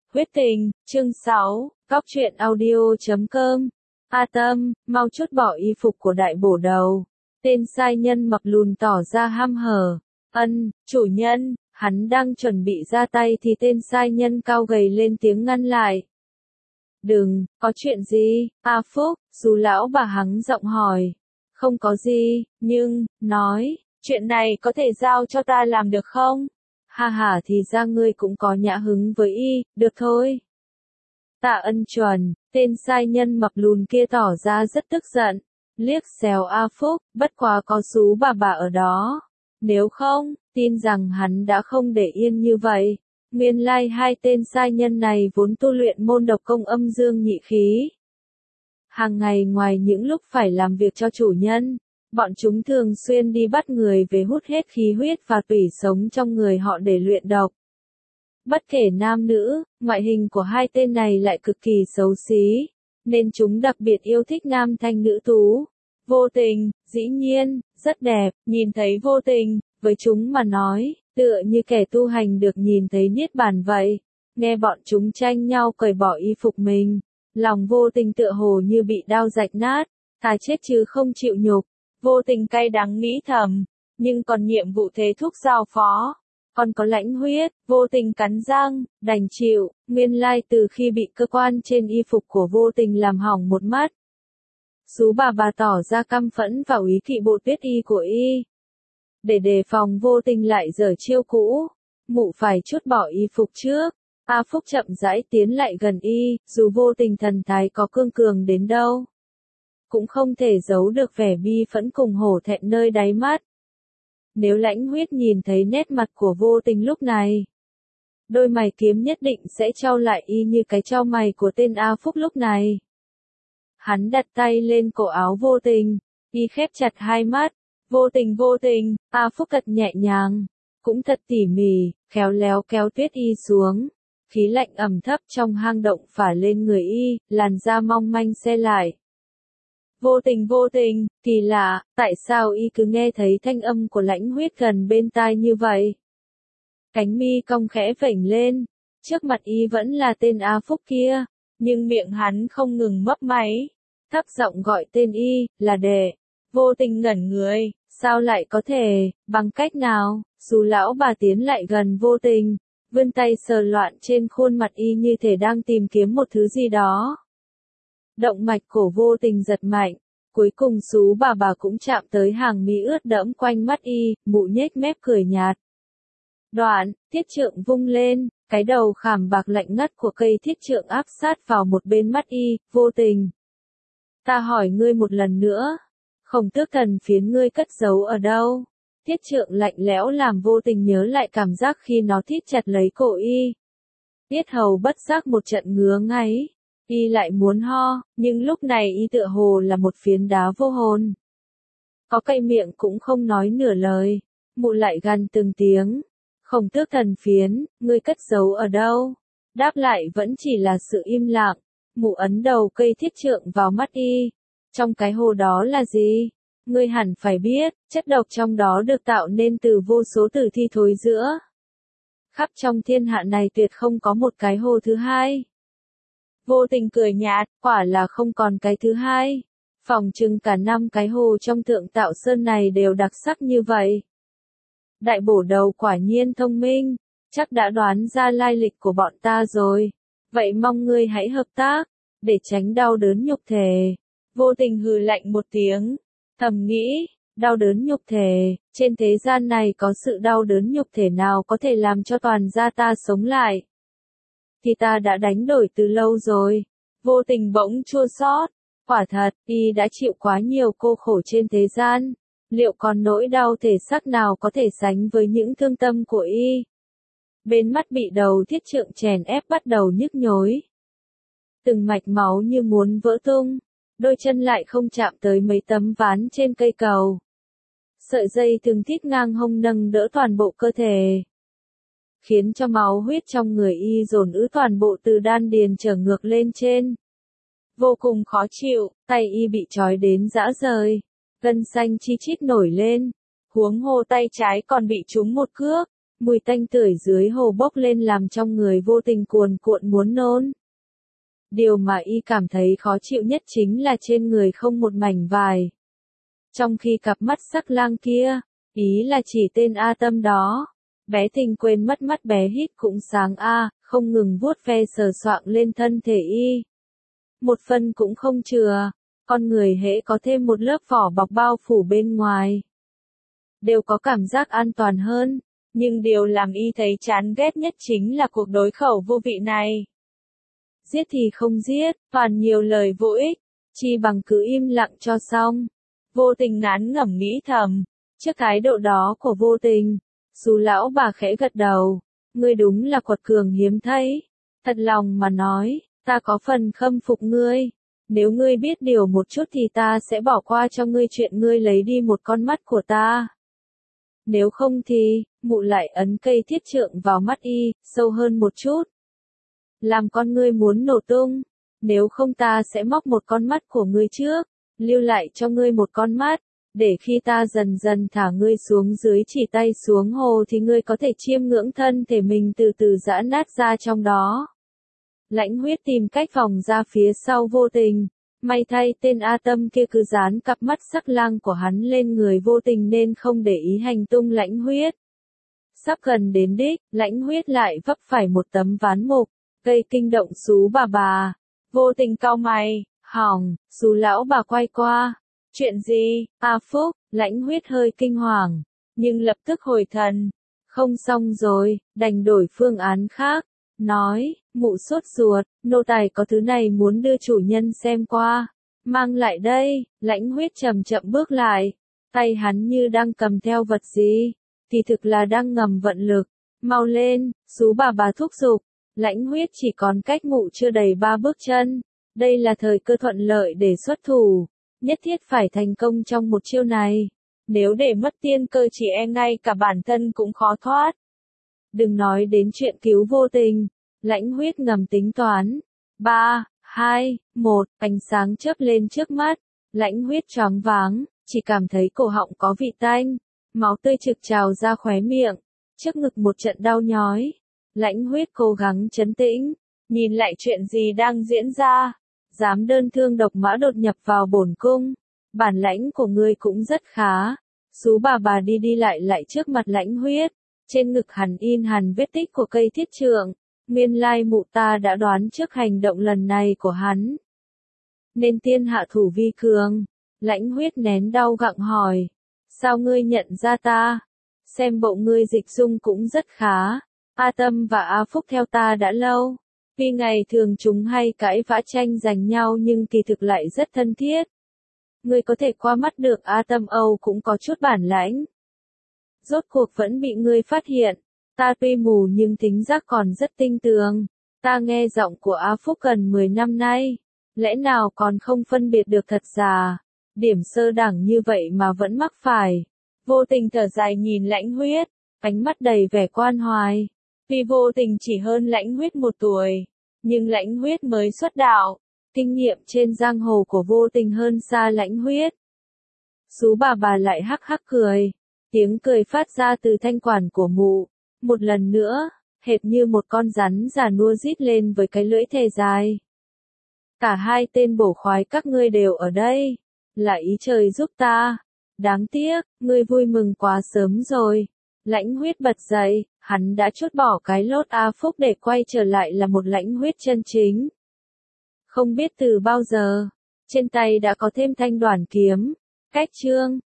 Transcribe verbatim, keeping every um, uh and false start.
Huyết tình, chương sáu, Góc truyện audio chấm com. A Tâm, mau chút bỏ y phục của đại bổ đầu. Tên sai nhân mập lùn tỏ ra ham hở. Ân, chủ nhân, hắn đang chuẩn bị ra tay thì tên sai nhân cao gầy lên tiếng ngăn lại. Đừng, có chuyện gì, A Phúc, dù lão bà hắng giọng hỏi. Không có gì, nhưng, nói, chuyện này có thể giao cho ta làm được không? Ha ha, thì ra ngươi cũng có nhã hứng với y, được thôi. Tạ Ân chuẩn, tên sai nhân mập lùn kia tỏ ra rất tức giận, liếc xéo A Phúc, bất quá có sú bà bà ở đó. Nếu không, tin rằng hắn đã không để yên như vậy. Nguyên lai hai tên sai nhân này vốn tu luyện môn độc công âm dương nhị khí. Hàng ngày ngoài những lúc phải làm việc cho chủ nhân, bọn chúng thường xuyên đi bắt người về hút hết khí huyết và tủy sống trong người họ để luyện độc. Bất kể nam nữ, ngoại hình của hai tên này lại cực kỳ xấu xí, nên chúng đặc biệt yêu thích nam thanh nữ tú. Vô tình, dĩ nhiên, rất đẹp, nhìn thấy vô tình, với chúng mà nói, tựa như kẻ tu hành được nhìn thấy niết bàn vậy. Nghe bọn chúng tranh nhau cởi bỏ y phục mình, lòng vô tình tựa hồ như bị đao rạch nát, thà chết chứ không chịu nhục. Vô tình cay đắng nghĩ thầm, nhưng còn nhiệm vụ thế thúc giao phó, còn có lãnh huyết, vô tình cắn răng, đành chịu. Nguyên lai từ khi bị cơ quan trên y phục của vô tình làm hỏng một mắt, sú bà bà tỏ ra căm phẫn và úy kỵ bộ tuyết y của y. Để đề phòng vô tình lại giở chiêu cũ, mụ phải trút bỏ y phục trước. A Phúc chậm rãi tiến lại gần y, dù vô tình thần thái có cương cường đến đâu, cũng không thể giấu được vẻ bi phẫn cùng hổ thẹn nơi đáy mắt. Nếu lãnh huyết nhìn thấy nét mặt của vô tình lúc này, đôi mày kiếm nhất định sẽ chau lại y như cái chau mày của tên A Phúc lúc này. Hắn đặt tay lên cổ áo vô tình, y khép chặt hai mắt. Vô tình vô tình, A Phúc thật nhẹ nhàng, cũng thật tỉ mỉ, khéo léo kéo tuyết y xuống. Khí lạnh ẩm thấp trong hang động phả lên người y, làn da mong manh se lại. Vô tình vô tình, kỳ lạ, tại sao y cứ nghe thấy thanh âm của lãnh huyết gần bên tai như vậy? Cánh mi cong khẽ vểnh lên, trước mặt y vẫn là tên A Phúc kia, nhưng miệng hắn không ngừng mấp máy, thấp giọng gọi tên y, là đệ. Vô tình ngẩn người, sao lại có thể, bằng cách nào? Dù lão bà tiến lại gần vô tình, vươn tay sờ loạn trên khuôn mặt y như thể đang tìm kiếm một thứ gì đó. Động mạch cổ vô tình giật mạnh, cuối cùng sú bà bà cũng chạm tới hàng mi ướt đẫm quanh mắt y, mụ nhếch mép cười nhạt. Đoạn, thiết trượng vung lên, cái đầu khảm bạc lạnh ngắt của cây thiết trượng áp sát vào một bên mắt y, vô tình. Ta hỏi ngươi một lần nữa, Khổng Tước Thần phiến ngươi cất giấu ở đâu? Thiết trượng lạnh lẽo làm vô tình nhớ lại cảm giác khi nó thít chặt lấy cổ y. Tiết hầu bất giác một trận ngứa ngáy. Y lại muốn ho, nhưng lúc này y tựa hồ là một phiến đá vô hồn. Có cây miệng cũng không nói nửa lời, mụ lại gằn từng tiếng. Khổng Tước Thần phiến, ngươi cất giấu ở đâu? Đáp lại vẫn chỉ là sự im lặng. Mụ ấn đầu cây thiết trượng vào mắt y. Trong cái hồ đó là gì? Ngươi hẳn phải biết, chất độc trong đó được tạo nên từ vô số tử thi thối rữa. Khắp trong thiên hạ này tuyệt không có một cái hồ thứ hai. Vô tình cười nhạt, quả là không còn cái thứ hai. Phỏng chừng cả năm cái hồ trong Thượng Tạo Sơn này đều đặc sắc như vậy. Đại bổ đầu quả nhiên thông minh, chắc đã đoán ra lai lịch của bọn ta rồi. Vậy mong ngươi hãy hợp tác, để tránh đau đớn nhục thể. Vô tình hừ lạnh một tiếng, thầm nghĩ, đau đớn nhục thể, trên thế gian này có sự đau đớn nhục thể nào có thể làm cho toàn gia ta sống lại? Thì ta đã đánh đổi từ lâu rồi. Vô tình bỗng chua xót, quả thật, y đã chịu quá nhiều cô khổ trên thế gian, liệu còn nỗi đau thể xác nào có thể sánh với những thương tâm của y? Bên mắt bị đầu thiết trượng chèn ép bắt đầu nhức nhối. Từng mạch máu như muốn vỡ tung, đôi chân lại không chạm tới mấy tấm ván trên cây cầu. Sợi dây thường thít ngang hông nâng đỡ toàn bộ cơ thể, khiến cho máu huyết trong người y dồn ứ toàn bộ từ đan điền trở ngược lên trên. Vô cùng khó chịu, tay y bị trói đến rã rời, gân xanh chi chít nổi lên, huống hồ tay trái còn bị trúng một cước. Mùi tanh tưởi dưới hồ bốc lên làm trong người vô tình cuồn cuộn muốn nôn. Điều mà y cảm thấy khó chịu nhất chính là trên người không một mảnh vải. Trong khi cặp mắt sắc lang kia, ý là chỉ tên A Tâm đó. Bé Tình quên mất mắt bé hít cũng sáng a, không ngừng vuốt ve sờ soạng lên thân thể y. Một phần cũng không chừa, con người hễ có thêm một lớp vỏ bọc bao phủ bên ngoài, đều có cảm giác an toàn hơn, nhưng điều làm y thấy chán ghét nhất chính là cuộc đối khẩu vô vị này. Giết thì không giết, toàn nhiều lời vô ích, chi bằng cứ im lặng cho xong. Vô Tình ngán ngẩm nghĩ thầm, trước thái độ đó của Vô Tình, Sú lão bà khẽ gật đầu, ngươi đúng là quật cường hiếm thấy. Thật lòng mà nói, ta có phần khâm phục ngươi. Nếu ngươi biết điều một chút thì ta sẽ bỏ qua cho ngươi chuyện ngươi lấy đi một con mắt của ta. Nếu không thì, mụ lại ấn cây thiết trượng vào mắt y, sâu hơn một chút. Làm con ngươi muốn nổ tung. Nếu không ta sẽ móc một con mắt của ngươi trước, lưu lại cho ngươi một con mắt. Để khi ta dần dần thả ngươi xuống dưới chỉ tay xuống hồ thì ngươi có thể chiêm ngưỡng thân thể mình từ từ giã nát ra trong đó. Lãnh Huyết tìm cách vòng ra phía sau Vô Tình. May thay tên A Tâm kia cứ dán cặp mắt sắc lang của hắn lên người Vô Tình nên không để ý hành tung Lãnh Huyết. Sắp gần đến đích, Lãnh Huyết lại vấp phải một tấm ván mục, gây kinh động Sú bà bà. Vô Tình cau mày, hỏng, Sú lão bà quay qua. Chuyện gì, A Phúc, Lãnh Huyết hơi kinh hoàng, nhưng lập tức hồi thần. Không xong rồi, đành đổi phương án khác. Nói, mụ sốt ruột, nô tài có thứ này muốn đưa chủ nhân xem qua. Mang lại đây, Lãnh Huyết chậm chậm bước lại. Tay hắn như đang cầm theo vật gì, thì thực là đang ngầm vận lực. Mau lên, Sú bà bà thúc giục. Lãnh Huyết chỉ còn cách mụ chưa đầy ba bước chân. Đây là thời cơ thuận lợi để xuất thủ. Nhất thiết phải thành công trong một chiêu này. Nếu để mất tiên cơ chỉ e ngay cả bản thân cũng khó thoát. Đừng nói đến chuyện cứu Vô Tình. Lãnh Huyết ngầm tính toán. Ba, hai, một, ánh sáng chớp lên trước mắt. Lãnh Huyết choáng váng, chỉ cảm thấy cổ họng có vị tanh. Máu tươi trực trào ra khóe miệng. Trước ngực một trận đau nhói. Lãnh Huyết cố gắng trấn tĩnh. Nhìn lại chuyện gì đang diễn ra. Dám đơn thương độc mã đột nhập vào bổn cung. Bản lãnh của ngươi cũng rất khá. Sú bà bà đi đi lại lại trước mặt Lãnh Huyết. Trên ngực hắn in hẳn vết tích của cây thiết trượng. Nguyên lai mụ ta đã đoán trước hành động lần này của hắn. Nên tiên hạ thủ vi cường. Lãnh Huyết nén đau gặng hỏi. Sao ngươi nhận ra ta? Xem bộ ngươi dịch dung cũng rất khá. A Tâm và A Phúc theo ta đã lâu. Vì ngày thường chúng hay cãi vã tranh giành nhau nhưng kỳ thực lại rất thân thiết. Ngươi có thể qua mắt được A Tâm Âu cũng có chút bản lãnh. Rốt cuộc vẫn bị ngươi phát hiện. Ta tuy mù nhưng tính giác còn rất tinh tường. Ta nghe giọng của A Phúc gần mười năm nay. Lẽ nào còn không phân biệt được thật giả. Điểm sơ đẳng như vậy mà vẫn mắc phải. Vô Tình thở dài nhìn Lãnh Huyết. Ánh mắt đầy vẻ quan hoài. Vì Vô Tình chỉ hơn Lãnh Huyết một tuổi. Nhưng Lãnh Huyết mới xuất đạo. Kinh nghiệm trên giang hồ của Vô Tình hơn xa Lãnh Huyết. Sú bà bà lại hắc hắc cười. Tiếng cười phát ra từ thanh quản của mụ. Một lần nữa, hệt như một con rắn già nua rít lên với cái lưỡi thề dài. Cả hai tên bổ khoái các ngươi đều ở đây. Là ý trời giúp ta. Đáng tiếc, ngươi vui mừng quá sớm rồi. Lãnh Huyết bật dậy, hắn đã chốt bỏ cái lốt A Phúc để quay trở lại là một Lãnh Huyết chân chính. Không biết từ bao giờ, trên tay đã có thêm thanh đoản kiếm. Cách chương